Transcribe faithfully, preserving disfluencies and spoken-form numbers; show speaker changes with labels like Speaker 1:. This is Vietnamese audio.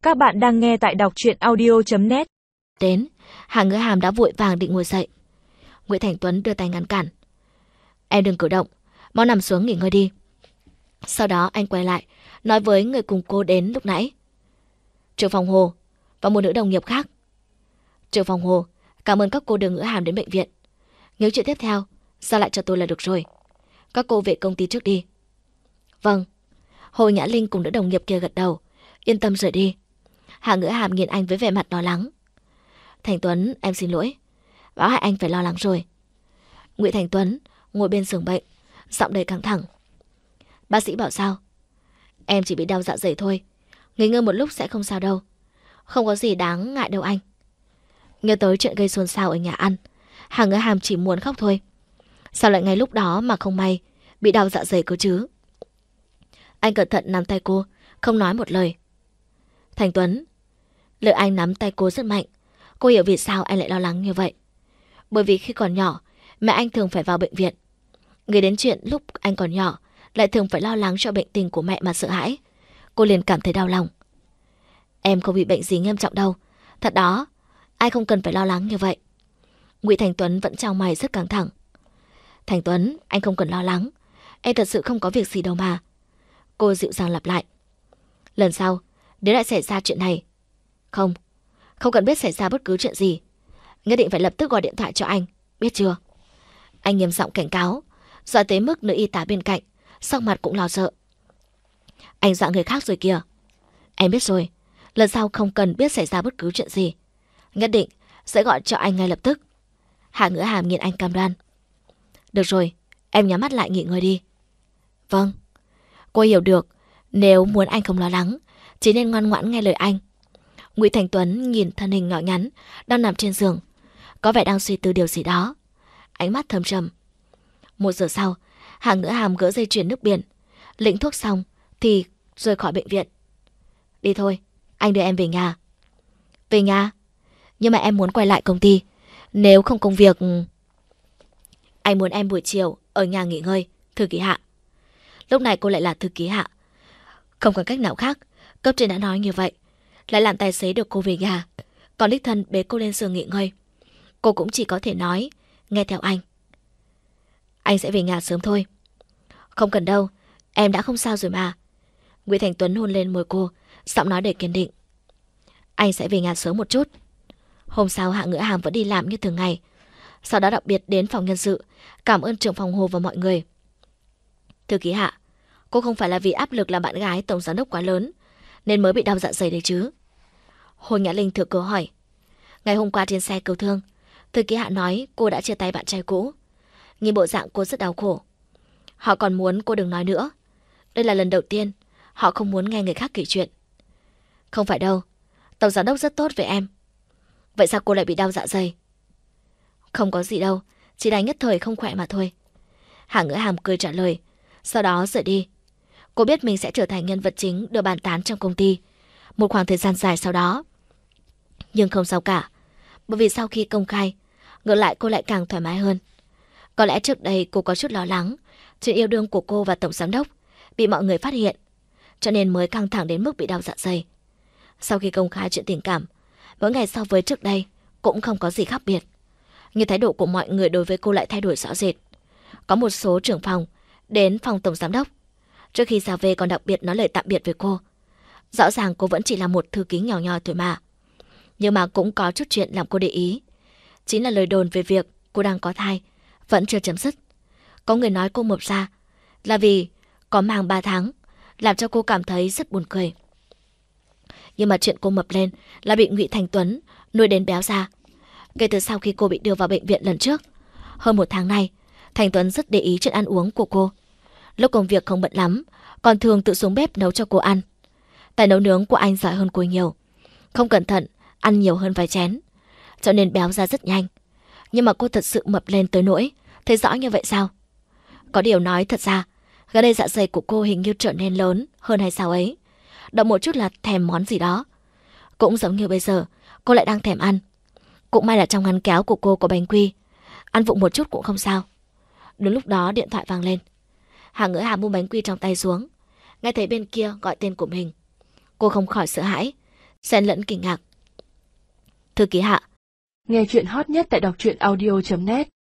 Speaker 1: Các bạn đang nghe tại đọc truyện audio chấm net.
Speaker 2: Đến, Hà Ngữ Hàm đã vội vàng định ngồi dậy. Nguyễn Thành Tuấn đưa tay ngăn cản. Em đừng cử động, mau nằm xuống nghỉ ngơi đi. Sau đó anh quay lại, nói với người cùng cô đến lúc nãy. Trưởng phòng Hồ và một nữ đồng nghiệp khác. Trưởng phòng Hồ, cảm ơn các cô đưa Ngữ Hàm đến bệnh viện. Nếu chuyện tiếp theo, giao lại cho tôi là được rồi. Các cô về công ty trước đi. Vâng. Hồ Nhã Linh cùng nữ đồng nghiệp kia gật đầu, yên tâm rời đi. Hà Ngữ Hàm nhìn anh với vẻ mặt lo lắng. Thành Tuấn, em xin lỗi. Báo hại anh phải lo lắng rồi. Nguyễn Thành Tuấn ngồi bên giường bệnh, giọng đầy căng thẳng. Bác sĩ bảo sao? Em chỉ bị đau dạ dày thôi, nghỉ ngơi một lúc sẽ không sao đâu. Không có gì đáng ngại đâu anh. Nhớ tới chuyện gây xôn xao ở nhà ăn, Hà Ngữ Hàm chỉ muốn khóc thôi. Sao lại ngay lúc đó mà không may bị đau dạ dày cơ chứ? Anh cẩn thận nắm tay cô, không nói một lời. Thành Tuấn, lời anh nắm tay cô rất mạnh. Cô hiểu vì sao anh lại lo lắng như vậy. Bởi vì khi còn nhỏ, mẹ anh thường phải vào bệnh viện. Nghĩ đến chuyện lúc anh còn nhỏ, lại thường phải lo lắng cho bệnh tình của mẹ mà sợ hãi. Cô liền cảm thấy đau lòng. Em không bị bệnh gì nghiêm trọng đâu. Thật đó, ai không cần phải lo lắng như vậy. Ngụy Thành Tuấn vẫn trao mày rất căng thẳng. Thành Tuấn, anh không cần lo lắng. Em thật sự không có việc gì đâu mà. Cô dịu dàng lặp lại. Lần sau, nếu lại xảy ra chuyện này. Không, không cần biết xảy ra bất cứ chuyện gì. Nhất định phải lập tức gọi điện thoại cho anh, biết chưa? Anh nghiêm giọng cảnh cáo, dọa tới mức nữ y tá bên cạnh, sắc mặt cũng lo sợ. Anh dọa người khác rồi kìa. Em biết rồi, lần sau không cần biết xảy ra bất cứ chuyện gì. Nhất định sẽ gọi cho anh ngay lập tức. Hà Ngữ Hàm nhìn anh cam đoan. Được rồi, em nhắm mắt lại nghỉ ngơi đi. Vâng. Cô hiểu được, nếu muốn anh không lo lắng, chỉ nên ngoan ngoãn nghe lời anh. Ngụy Thành Tuấn nhìn thân hình nhỏ nhắn đang nằm trên giường, có vẻ đang suy tư điều gì đó. Ánh mắt thâm trầm. Một giờ sau, Hà Ngữ Hàm gỡ dây chuyền nước biển, lĩnh thuốc xong thì rời khỏi bệnh viện. Đi thôi, anh đưa em về nhà. Về nhà? Nhưng mà em muốn quay lại công ty. Nếu không công việc... Anh muốn em buổi chiều ở nhà nghỉ ngơi, thư ký Hạ. Lúc này cô lại là thư ký Hạ. Không còn cách nào khác, cấp trên đã nói như vậy. Lại làm tài xế được cô về nhà, còn đích thân bế cô lên giường nghỉ ngơi. Cô cũng chỉ có thể nói nghe theo anh. Anh sẽ về nhà sớm thôi. Không cần đâu, em đã không sao rồi mà. Nguyễn Thành Tuấn hôn lên môi cô, giọng nói đầy kiên định. Anh sẽ về nhà sớm một chút. Hôm sau Hạ Ngữ Hàm vẫn đi làm như thường ngày. Sau đó đặc biệt đến phòng nhân sự, cảm ơn trưởng phòng Hồ và mọi người. Thư ký Hạ, cô không phải là vì áp lực làm bạn gái tổng giám đốc quá lớn nên mới bị đau dạ dày đấy chứ? Hồ Nhã Linh thừa cơ hỏi. Ngày hôm qua trên xe cứu thương, thư ký Hạ nói cô đã chia tay bạn trai cũ. Nhìn bộ dạng cô rất đau khổ. Họ còn muốn cô đừng nói nữa. Đây là lần đầu tiên họ không muốn nghe người khác kể chuyện. Không phải đâu, tổng giám đốc rất tốt với em. Vậy sao cô lại bị đau dạ dày? Không có gì đâu, chỉ là nhất thời không khỏe mà thôi. Hạ Ngữ Hàm cười trả lời, sau đó rời đi. Cô biết mình sẽ trở thành nhân vật chính được bàn tán trong công ty một khoảng thời gian dài sau đó. Nhưng không sao cả, bởi vì sau khi công khai, ngược lại cô lại càng thoải mái hơn. Có lẽ trước đây cô có chút lo lắng chuyện yêu đương của cô và tổng giám đốc bị mọi người phát hiện, cho nên mới căng thẳng đến mức bị đau dạ dày. Sau khi công khai chuyện tình cảm, mỗi ngày so với trước đây cũng không có gì khác biệt. Nhưng thái độ của mọi người đối với cô lại thay đổi rõ rệt. Có một số trưởng phòng đến phòng tổng giám đốc, trước khi ra về còn đặc biệt nói lời tạm biệt với cô. Rõ ràng cô vẫn chỉ là một thư ký nhỏ nhoi thôi mà. Nhưng mà cũng có chút chuyện làm cô để ý. Chính là lời đồn về việc cô đang có thai vẫn chưa chấm dứt. Có người nói cô mập ra là vì có mang ba tháng, làm cho cô cảm thấy rất buồn cười. Nhưng mà chuyện cô mập lên là bị Ngụy Thành Tuấn nuôi đến béo ra. Kể từ sau khi cô bị đưa vào bệnh viện lần trước, hơn một tháng nay, Thành Tuấn rất để ý chuyện ăn uống của cô. Lúc công việc không bận lắm, còn thường tự xuống bếp nấu cho cô ăn. Tài nấu nướng của anh giỏi hơn cô nhiều. Không cẩn thận, ăn nhiều hơn vài chén, cho nên béo ra rất nhanh. Nhưng mà cô thật sự mập lên tới nỗi thấy rõ như vậy sao? Có điều nói thật ra, gần đây dạ dày của cô hình như trở nên lớn hơn hay sao ấy. Động một chút là thèm món gì đó. Cũng giống như bây giờ, cô lại đang thèm ăn. Cũng may là trong ngăn kéo của cô có bánh quy, ăn vụng một chút cũng không sao. Đúng lúc đó điện thoại vang lên. Hà Ngữ Hàm buông bánh quy trong tay xuống, nghe thấy bên kia gọi tên của mình. Cô không khỏi sợ hãi, xen lẫn kinh ngạc. Thư ký Hạ.
Speaker 3: Nghe chuyện hot nhất tại đọc truyện audio chấm net.